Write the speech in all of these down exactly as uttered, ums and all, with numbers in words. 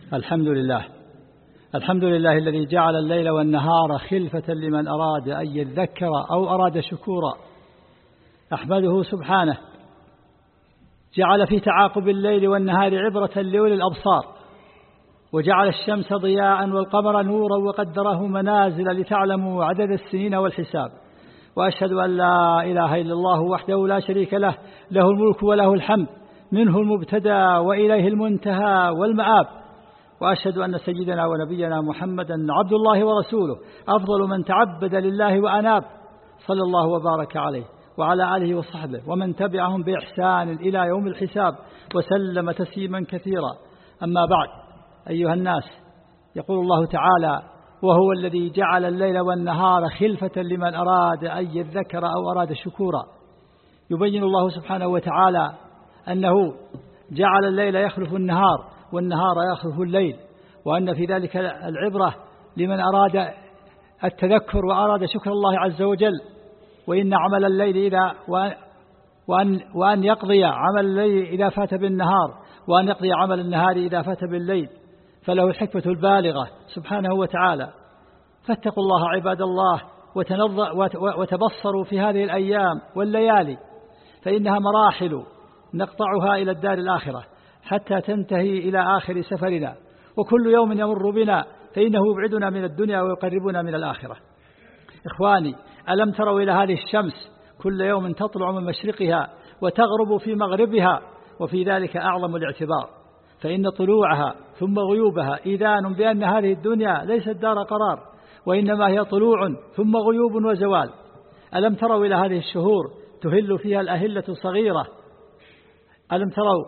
الحمد لله الحمد لله الذي جعل الليل والنهار خلفة لمن أراد أن يذكر أو أراد شكورا. أحمده سبحانه، جعل في تعاقب الليل والنهار عبرة لأولي الأبصار، وجعل الشمس ضياء والقمر نورا وقدره منازل لتعلموا عدد السنين والحساب. وأشهد أن لا إله إلا الله وحده لا شريك له، له الملك وله الحمد، منه المبتدأ وإليه المنتهى والمآب. وأشهد أن سيدنا ونبينا محمدا عبد الله ورسوله، أفضل من تعبد لله وأناب، صلى الله وبارك عليه وعلى آله وصحبه ومن تبعهم بإحسان إلى يوم الحساب، وسلم تسليما كثيرا. أما بعد، أيها الناس، يقول الله تعالى: وهو الذي جعل الليل والنهار خلفة لمن أراد أن يذكر أو أراد شكورا. يبين الله سبحانه وتعالى أنه جعل الليل يخلف النهار والنهار يخلف الليل، وأن في ذلك العبرة لمن أراد التذكر وأراد شكر الله عز وجل. وإن عمل الليل إذا وأن, وأن يقضي عمل الليل إذا فات بالنهار، وأن يقضي عمل النهار إذا فات بالليل، فله الحكمة البالغة سبحانه وتعالى. فاتقوا الله عباد الله، وتبصروا في هذه الأيام والليالي، فإنها مراحل نقطعها إلى الدار الآخرة حتى تنتهي إلى آخر سفرنا، وكل يوم يمر بنا فإنه يبعدنا من الدنيا ويقربنا من الآخرة. إخواني، ألم تروا إلى هذه الشمس كل يوم تطلع من مشرقها وتغرب في مغربها؟ وفي ذلك أعظم الاعتبار، فإن طلوعها ثم غيوبها إذان بأن هذه الدنيا ليست دار قرار، وإنما هي طلوع ثم غيوب وزوال. ألم تروا إلى هذه الشهور تهل فيها الأهلة صغيرة؟ ألم تروا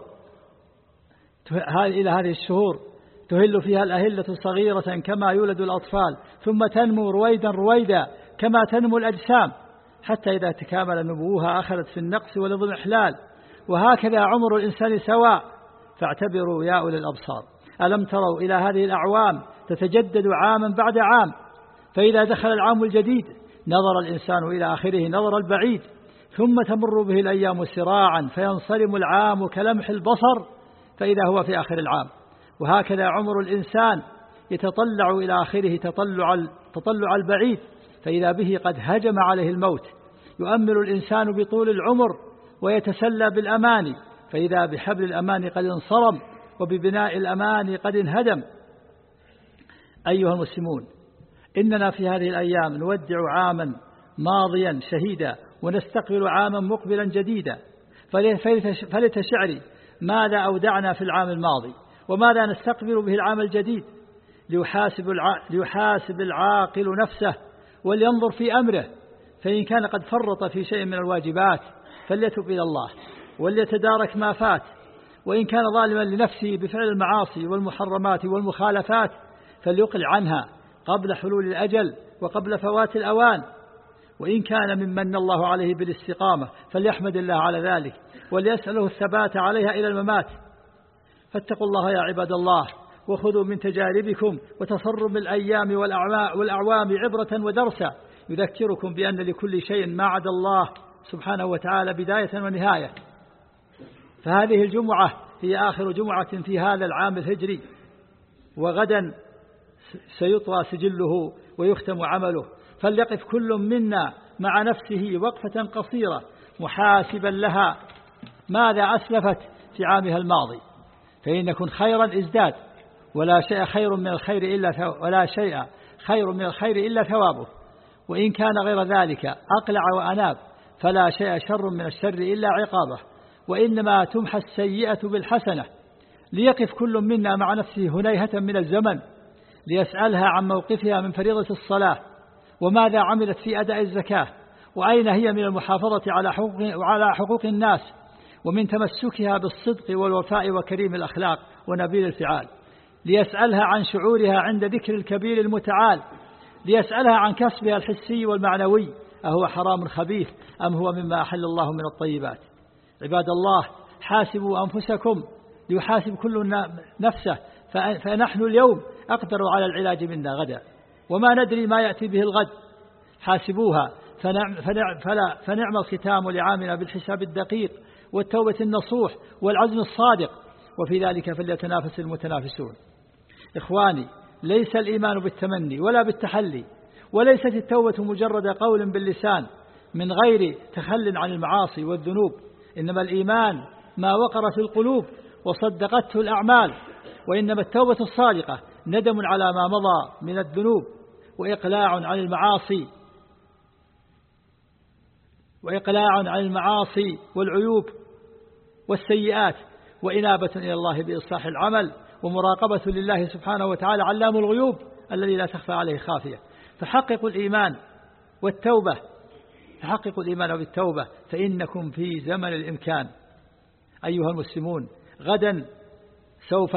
إلى هذه الشهور تهل فيها الأهلة صغيرة كما يولد الأطفال، ثم تنمو رويدا رويدا كما تنمو الأجسام، حتى إذا تكامل نموها أخذت في النقص والاضمحلال. وهكذا عمر الإنسان سواء، فاعتبروا يا أولي الأبصار. ألم تروا إلى هذه الأعوام تتجدد عاما بعد عام، فإذا دخل العام الجديد نظر الإنسان إلى آخره نظر البعيد، ثم تمر به الأيام سراعا فينصرم العام كلمح البصر، فإذا هو في آخر العام. وهكذا عمر الإنسان يتطلع إلى آخره تطلع تطلع البعيد، فإذا به قد هجم عليه الموت. يؤمل الإنسان بطول العمر ويتسلى بالأمان، فإذا بحبل الأمان قد انصرم وببناء الأمان قد انهدم. أيها المسلمون، إننا في هذه الأيام نودع عاما ماضيا شهيدا، ونستقبل عاما مقبلا جديدا. فليت شعري ماذا أودعنا في العام الماضي، وماذا نستقبل به العام الجديد. ليحاسب, الع... ليحاسب العاقل نفسه ولينظر في أمره، فإن كان قد فرط في شيء من الواجبات فليتب إلى الله وليتدارك ما فات، وإن كان ظالما لنفسه بفعل المعاصي والمحرمات والمخالفات فليقل عنها قبل حلول الأجل وقبل فوات الأوان. وإن كان ممن الله عليه بالاستقامة فليحمد الله على ذلك وليسأله الثبات عليها إلى الممات. فاتقوا الله يا عباد الله، وخذوا من تجاربكم وتصرم الأيام والأعوام عبرة ودرسا، يذكركم بأن لكل شيء ما عدا الله سبحانه وتعالى بداية ونهاية. فهذه الجمعة هي آخر جمعة في هذا العام الهجري، وغدا سيطوى سجله ويختم عمله. فليقف كل منا مع نفسه وقفة قصيرة محاسبا لها ماذا أسلفت في عامها الماضي، فإن يكن خيرا ازداد، ولا شيء خير من الخير إلا ولا شيء خير من الخير إلا ثوابه. وإن كان غير ذلك أقلع وأناب، فلا شيء شر من الشر إلا عقابه، وإنما تمحى السيئة بالحسنة. ليقف كل منا مع نفسه هنيهة من الزمن ليسألها عن موقفها من فريضة الصلاة، وماذا عملت في أداء الزكاة، وأين هي من المحافظة على حقوق, وعلى حقوق الناس، ومن تمسكها بالصدق والوفاء وكريم الأخلاق ونبيل الفعال. ليسألها عن شعورها عند ذكر الكبير المتعال، ليسألها عن كسبها الحسي والمعنوي، أهو حرام خبيث أم هو مما أحل الله من الطيبات. عباد الله، حاسبوا أنفسكم ليحاسب كل نفسه، فنحن اليوم أقدر على العلاج منا غدا، وما ندري ما يأتي به الغد. حاسبوها فنعم, فنعم, فلا فنعم الختام لعامنا بالحساب الدقيق والتوبة النصوح والعزم الصادق، وفي ذلك فليتنافس المتنافسون. إخواني، ليس الإيمان بالتمني ولا بالتحلي، وليست التوبة مجرد قول باللسان من غير تخل عن المعاصي والذنوب، إنما الإيمان ما وقر في القلوب وصدقته الأعمال. وإنما التوبة الصادقة ندم على ما مضى من الذنوب، وإقلاع عن المعاصي وإقلاع عن المعاصي والعيوب والسيئات، وإنابة إلى الله بإصلاح العمل، ومراقبة لله سبحانه وتعالى علام الغيوب الذي لا تخفى عليه خافية. فحققوا الإيمان والتوبة، فحققوا الإيمان بالتوبة، فإنكم في زمن الإمكان. أيها المسلمون، غدا سوف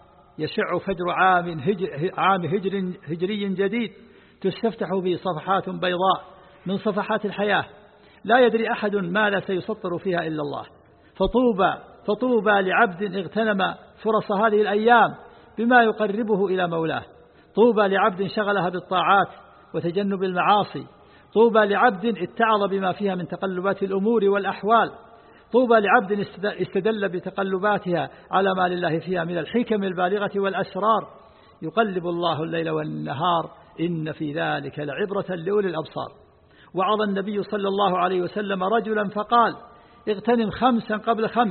يشع فجر عام هجر عام هجر هجري جديد تستفتح به صفحات بيضاء من صفحات الحياة، لا يدري أحد ماذا سيسطر فيها إلا الله. فطوبى فطوبى لعبد اغتنم فرص هذه الأيام بما يقربه إلى مولاه. طوبى لعبد شغلها بالطاعات وتجنب المعاصي. طوبى لعبد اتعظ بما فيها من تقلبات الأمور والأحوال. طوبى لعبد استدل بتقلباتها على ما لله فيها من الحكم البالغة والأسرار. يقلب الله الليل والنهار، إن في ذلك لعبرة لأولي الأبصار. وعظ النبي صلى الله عليه وسلم رجلا فقال: اغتنم خمسا قبل خمس،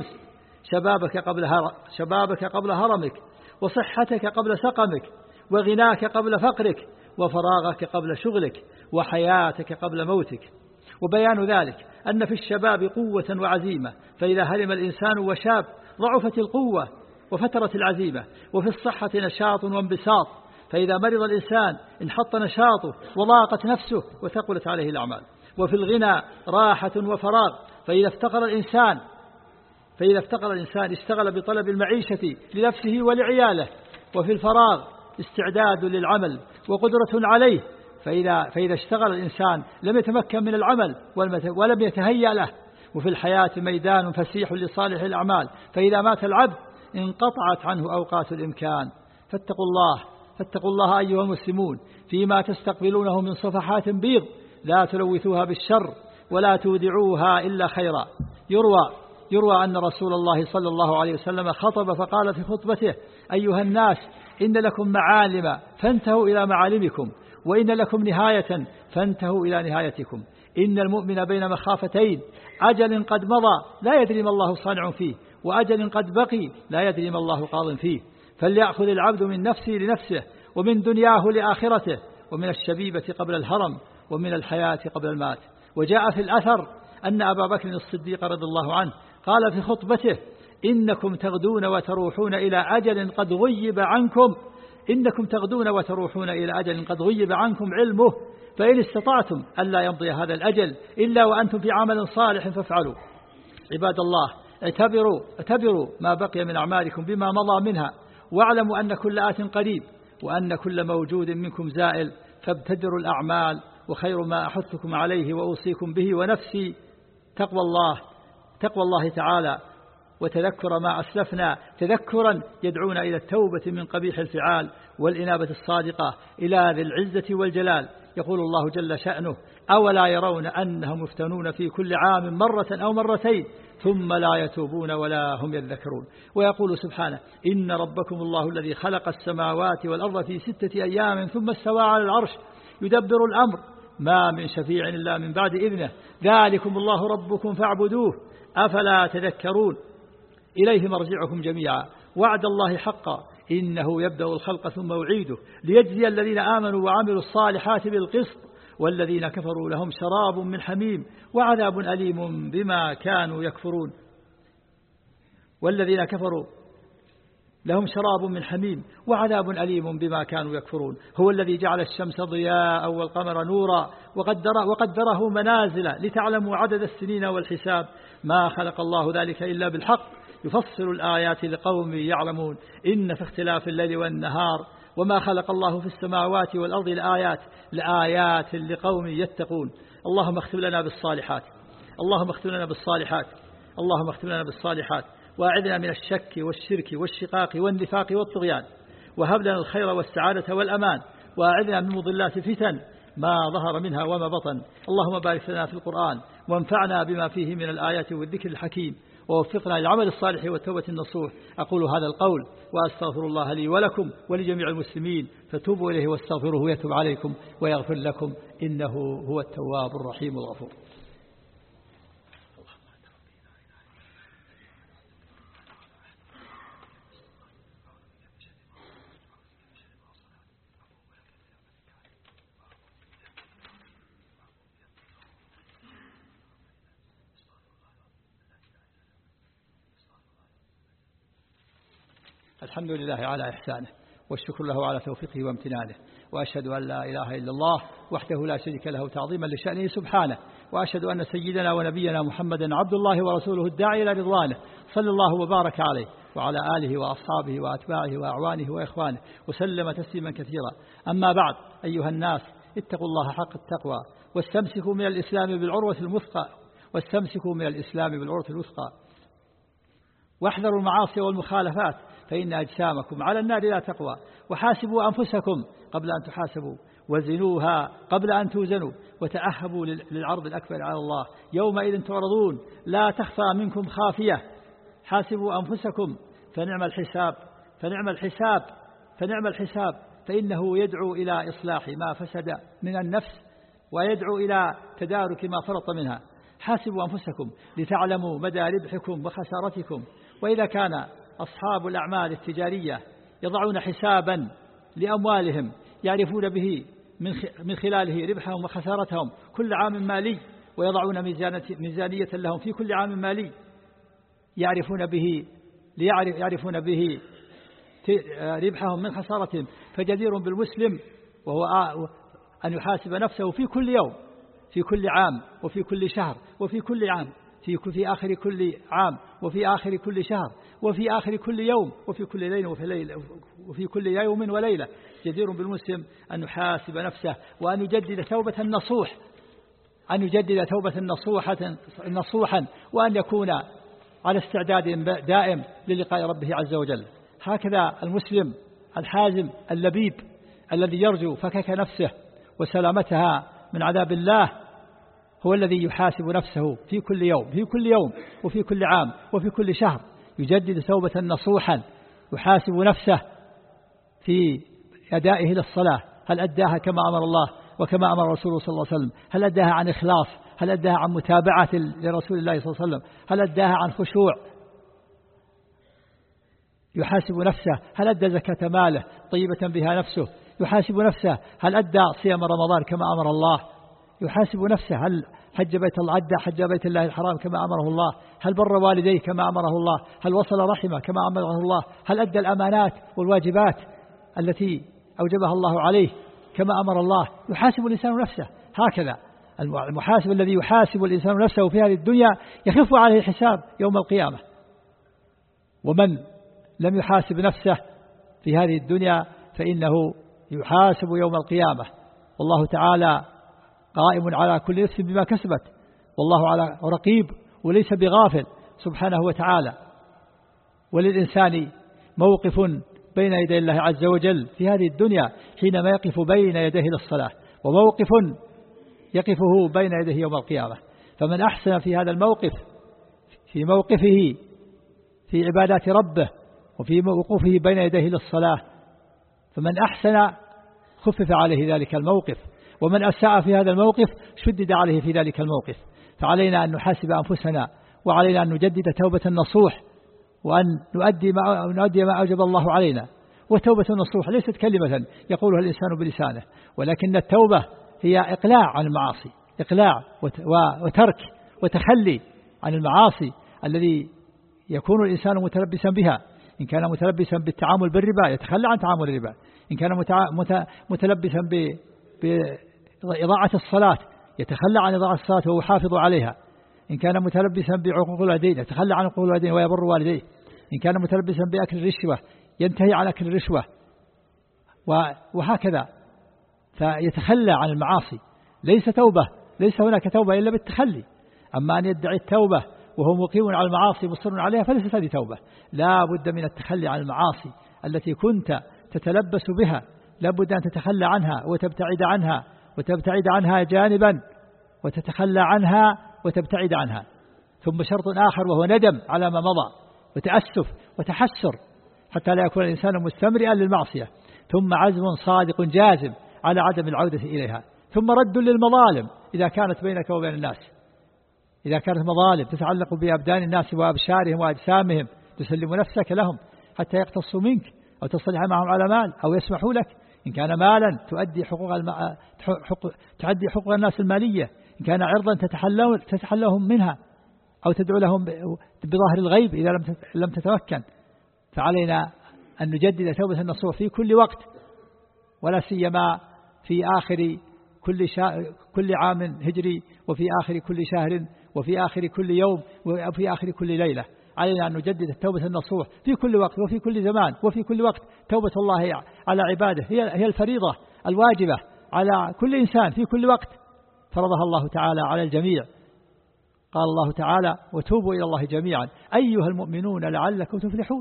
شبابك قبل هر... شبابك قبل هرمك، وصحتك قبل سقمك، وغناك قبل فقرك، وفراغك قبل شغلك، وحياتك قبل موتك. وبيان ذلك أن في الشباب قوة وعزيمة، فإذا هرم الإنسان وشاب ضعفت القوة وفترت العزيمة. وفي الصحة نشاط وانبساط، فإذا مرض الإنسان انحط نشاطه وضاقت نفسه وثقلت عليه الأعمال. وفي الغنى راحة وفراغ، فإذا افتقر الإنسان فإذا افتقر الإنسان اشتغل بطلب المعيشة لنفسه ولعياله. وفي الفراغ استعداد للعمل وقدرة عليه، فإذا, فإذا اشتغل الإنسان لم يتمكن من العمل ولم يتهيأ له. وفي الحياة ميدان فسيح لصالح الأعمال، فإذا مات العبد انقطعت عنه أوقات الإمكان. فاتقوا الله فاتقوا الله أيها المسلمون فيما تستقبلونه من صفحات بيض، لا تلوثوها بالشر ولا تودعوها إلا خيرا. يروى يروى أن رسول الله صلى الله عليه وسلم خطب فقال في خطبته: أيها الناس، إن لكم معالم فانتهوا إلى معالمكم، وإن لكم نهاية فانتهوا إلى نهايتكم. إن المؤمن بين مخافتين: أجل قد مضى لا يدري ما الله صانع فيه، وأجل قد بقي لا يدري ما الله قاض فيه. فليأخذ العبد من نفسه لنفسه، ومن دنياه لآخرته، ومن الشبيبة قبل الهرم، ومن الحياة قبل المات. وجاء في الأثر أن أبا بكر الصديق رضي الله عنه قال في خطبته: إنكم تغدون وتروحون إلى أجل قد غيب عنكم إنكم تغدون وتروحون إلى أجل قد غيب عنكم علمه، فإن استطعتم ألا يمضي هذا الأجل إلا وأنتم في عمل صالح فافعلوا. عباد الله، اعتبروا, اعتبروا ما بقي من أعمالكم بما مضى منها، واعلموا أن كل آت قريب، وأن كل موجود منكم زائل. فابتدروا الأعمال، وخير ما أحثكم عليه وأوصيكم به ونفسي تقوى الله تقوى الله تعالى، وتذكر ما أسلفنا تذكرا يدعونا إلى التوبة من قبيح الفعال والإنابة الصادقة إلى ذي العزة والجلال. يقول الله جل شأنه: أولا يرون أنهم يفتنون في كل عام مرة أو مرتين ثم لا يتوبون ولا هم يذكرون. ويقول سبحانه: إن ربكم الله الذي خلق السماوات والأرض في ستة أيام ثم استوى على العرش يدبر الأمر ما من شفيع إلا من بعد إذنه ذلكم الله ربكم فاعبدوه أفلا تذكرون. إليه مرجعكم جميعا، وعد الله حقا، إنه يبدأ الخلق ثم يعيده ليجزي الذين آمنوا وعملوا الصالحات بالقسط، والذين كفروا لهم شراب من حميم وعذاب أليم بما كانوا يكفرون. والذين كفروا لهم شراب من حميم وعذاب أليم بما كانوا يكفرون. هو الذي جعل الشمس ضياء والقمر نورا وقدره, وقدره منازل لتعلموا عدد السنين والحساب، ما خلق الله ذلك إلا بالحق، يفصل الآيات لقوم يعلمون. إن في اختلاف الليل والنهار وما خلق الله في السماوات والأرض لآيات لآيات لقوم يتقون. اللهم اختم لنا بالصالحات اللهم اختم لنا بالصالحات اللهم اختم لنا بالصالحات وأعذنا من الشك والشرك والشقاق والنفاق والطغيان، وهب لنا الخير والسعادة والأمان، وأعذنا من مضلات الفتن ما ظهر منها وما بطن. اللهم بارك لنا في القرآن وانفعنا بما فيه من الآيات والذكر الحكيم، ووفقنا للعمل الصالح والتوبة النصوح. أقول هذا القول وأستغفر الله لي ولكم ولجميع المسلمين، فتوبوا إليه واستغفروه ويتوب عليكم ويغفر لكم، إنه هو التواب الرحيم الغفور. الحمد لله على إحسانه، والشكر له على توفيقه وامتنانه، وأشهد أن لا إله إلا الله وحده لا شريك له تعظيما لشأنه سبحانه، وأشهد أن سيدنا ونبينا محمدا عبد الله ورسوله الداعي إلى رضوانه، صلى الله وبارك عليه وعلى آله وأصحابه وأتباعه وأعوانه وإخوانه وسلم تسليما كثيرا. أما بعد، أيها الناس، اتقوا الله حق التقوى واستمسكوا من الإسلام بالعروة الوثقى واستمسكوا من الإسلام بالعروة الوثقى واحذروا المعاصي والمخالفات، فإن أجسامكم على النار لا تقوى، وحاسبوا أنفسكم قبل أن تحاسبوا، وزنوها قبل أن توزنوا، وتأهبوا للعرض الأكبر على الله يومئذ تعرضون لا تخفى منكم خافية. حاسبوا أنفسكم فنعم الحساب فنعم الحساب فنعم الحساب فإنه يدعو إلى إصلاح ما فسد من النفس ويدعو إلى تدارك ما فرط منها. حاسبوا أنفسكم لتعلموا مدى ربحكم وخسارتكم. وإذا كان أصحاب الأعمال التجارية يضعون حسابا لأموالهم يعرفون به من خلاله ربحهم وخسارتهم كل عام مالي، ويضعون ميزانية لهم في كل عام مالي يعرفون به يعرفون به ربحهم من خسارتهم، فجدير بالمسلم وهو أن يحاسب نفسه في كل يوم، في كل عام، وفي كل شهر، وفي كل عام، في في آخر كل عام، وفي آخر كل شهر، وفي آخر كل يوم، وفي كل ليلة وفي ليلة وفي كل يوم وليلة. جدير بالمسلم أن يحاسب نفسه وأن يجدد توبة نصوح أن يجدد توبة نصوحة نصوحا وأن يكون على استعداد دائم للقاء ربه عز وجل. هكذا المسلم الحازم اللبيب الذي يرجو فكك نفسه وسلامتها من عذاب الله هو الذي يحاسب نفسه في كل يوم في كل يوم وفي كل عام وفي كل شهر، يجدد توبة نصوحا، يحاسب نفسه في أدائه للصلاة، هل أداها كما أمر الله وكما أمر رسوله صلى الله عليه وسلم؟ هل أداها عن إخلاص؟ هل أداها عن متابعة لرسول الله صلى الله عليه وسلم؟ هل أداها عن خشوع؟ يحاسب نفسه هل أدى زكاة ماله طيبة بها نفسه؟ يحاسب نفسه هل أدى صيام رمضان كما أمر الله؟ يحاسب نفسه هل حج بيت الله أدى حج بيت الله الحرام كما أمره الله؟ هل بر والديه كما أمره الله؟ هل وصل رحمه كما أمره الله؟ هل أدى الأمانات والواجبات التي أوجبها الله عليه كما أمر الله؟ يحاسب الإنسان نفسه. هكذا المحاسب الذي يحاسب الإنسان نفسه في هذه الدنيا يخف عليه الحساب يوم القيامة. ومن لم يحاسب نفسه في هذه الدنيا فإنه يحاسب يوم القيامة، والله تعالى قائم على كل نفس بما كسبت، والله على رقيب وليس بغافل سبحانه وتعالى. وللإنسان موقف بين يدي الله عز وجل في هذه الدنيا حينما يقف بين يديه للصلاة، وموقف يقفه بين يديه يوم القيامة. فمن أحسن في هذا الموقف في موقفه في عبادات ربه وفي وقوفه بين يديه للصلاة، فمن أحسن خفف عليه ذلك الموقف، ومن أساء في هذا الموقف شدد عليه في ذلك الموقف. فعلينا أن نحاسب أنفسنا، وعلينا أن نجدد توبة النصوح، وأن نؤدي ما, نؤدي ما أوجب الله علينا. وتوبة النصوح ليست كلمة يقولها الإنسان بلسانه، ولكن التوبة هي إقلاع عن المعاصي، إقلاع وترك وتخلي عن المعاصي الذي يكون الإنسان متلبسا بها. إن كان متلبسا بالتعامل بالربا يتخلى عن تعامل الربا، إن كان متلبسا بإضاعة الصلاة يتخلى عن إضاعة الصلاة وهو حافظ عليها، إن كان متلبسا بعقوق الوالدين يتخلى عن عقوق الوالدين ويبر والديه، إن كان متلبسا بأكل الرشوة ينتهي عن أكل الرشوة، وهكذا فيتخلى عن المعاصي. ليس توبة ليس هناك توبة إلا بالتخلي. أما أن يدعي التوبة وهو مقيم على المعاصي مصر عليها فليست هذه توبة. لا بد من التخلي عن المعاصي التي كنت تتلبس بها، لا بد أن تتخلى عنها وتبتعد عنها وتبتعد عنها جانبا وتتخلى عنها وتبتعد عنها. ثم شرط آخر وهو ندم على ما مضى وتأسف وتحسر حتى لا يكون الإنسان مستمرئا للمعصية، ثم عزم صادق جازم على عدم العودة إليها، ثم رد للمظالم إذا كانت بينك وبين الناس، إذا كانت مظالم تتعلق بأبدان الناس وأبشارهم وأجسامهم تسلم نفسك لهم حتى يقتصوا منك أو تصلح معهم على مال أو يسمحوا لك، إن كان مالا تؤدي حقوق الم... حقوق... تؤدي حقوق الناس المالية، إن كان عرضا تتحلون تتحلهم منها أو تدعو لهم بظاهر الغيب إذا لم لم تتمكن. فعلينا أن نجدد توبة النصوح في كل وقت، ولا سيما في آخر كل شا... كل عام هجري، وفي آخر كل شهر، وفي آخر كل يوم، وفي آخر كل ليلة. علينا أن نجدد التوبة النصوح في كل وقت وفي كل زمان وفي كل وقت. توبة الله على عباده هي هي الفريضة الواجبة على كل إنسان في كل وقت، فرضها الله تعالى على الجميع. قال الله تعالى: وتوبوا إلى الله جميعا أيها المؤمنون لعلكم تفلحون.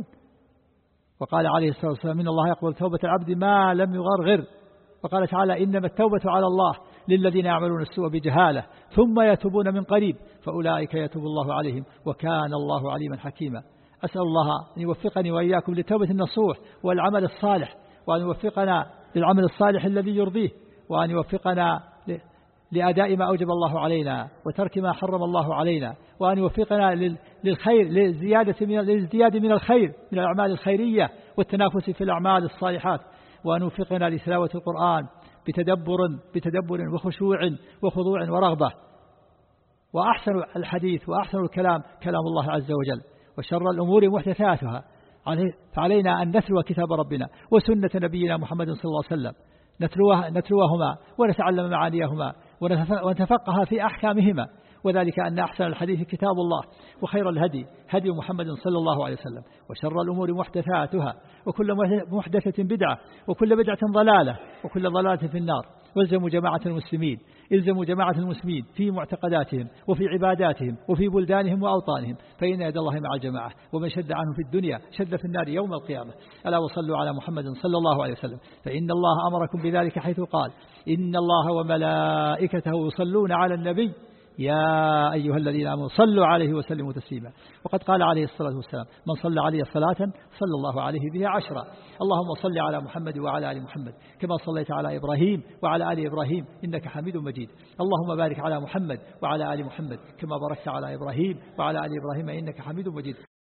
وقال عليه الصلاة والسلام: إن الله يقبل توبة العبد ما لم يغرغر. وقال تعالى: إنما التوبة على الله للذين يعملون السوء بجهالة ثم يتوبون من قريب فأولئك يتوب الله عليهم وكان الله عليما حكيما. أسأل الله أن يوفقني وإياكم للتوبة النصوح والعمل الصالح، وأن يوفقنا للعمل الصالح الذي يرضيه، وأن يوفقنا لأداء ما أوجب الله علينا وترك ما حرم الله علينا، وأن يوفقنا للخير للزيادة من للازدياد من الخير من الأعمال الخيرية والتنافس في الأعمال الصالحات، وأن يوفقنا لتلاوة القرآن بتدبر بتدبر وخشوع وخضوع ورغبة. وأحسن الحديث وأحسن الكلام كلام الله عز وجل، وشر الأمور محدثاتها، فعلينا أن نتلو كتاب ربنا وسنة نبينا محمد صلى الله عليه وسلم، نتلوها نتلوهما ونتعلم معانيهما ونتفقه في أحكامهما، وذلك أن أحسن الحديث كتاب الله، وخير الهدي هدي محمد صلى الله عليه وسلم، وشر الأمور محدثاتها، وكل محدثة بدعة، وكل بدعة ضلالة، وكل ضلالة في النار. والزموا جماعة المسلمين الزموا جماعة المسلمين في معتقداتهم وفي عباداتهم وفي بلدانهم وأوطانهم، فإن يد الله مع الجماعة، ومن شد عنه في الدنيا شد في النار يوم القيامة. ألا وصلوا على محمد صلى الله عليه وسلم، فإن الله أمركم بذلك حيث قال: إن الله وملائكته يصلون على النبي يا أيها الذين آمنوا صلوا عليه وسلموا تسليما. وقد قال عليه الصلاة والسلام: من صلى عليه صلاة صلى الله عليه بها عشرا. اللهم صل على محمد وعلى آل محمد كما صليت على إبراهيم وعلى آل إبراهيم إنك حميد مجيد. اللهم بارك على محمد وعلى آل محمد كما باركت على إبراهيم وعلى آل إبراهيم إنك حميد مجيد.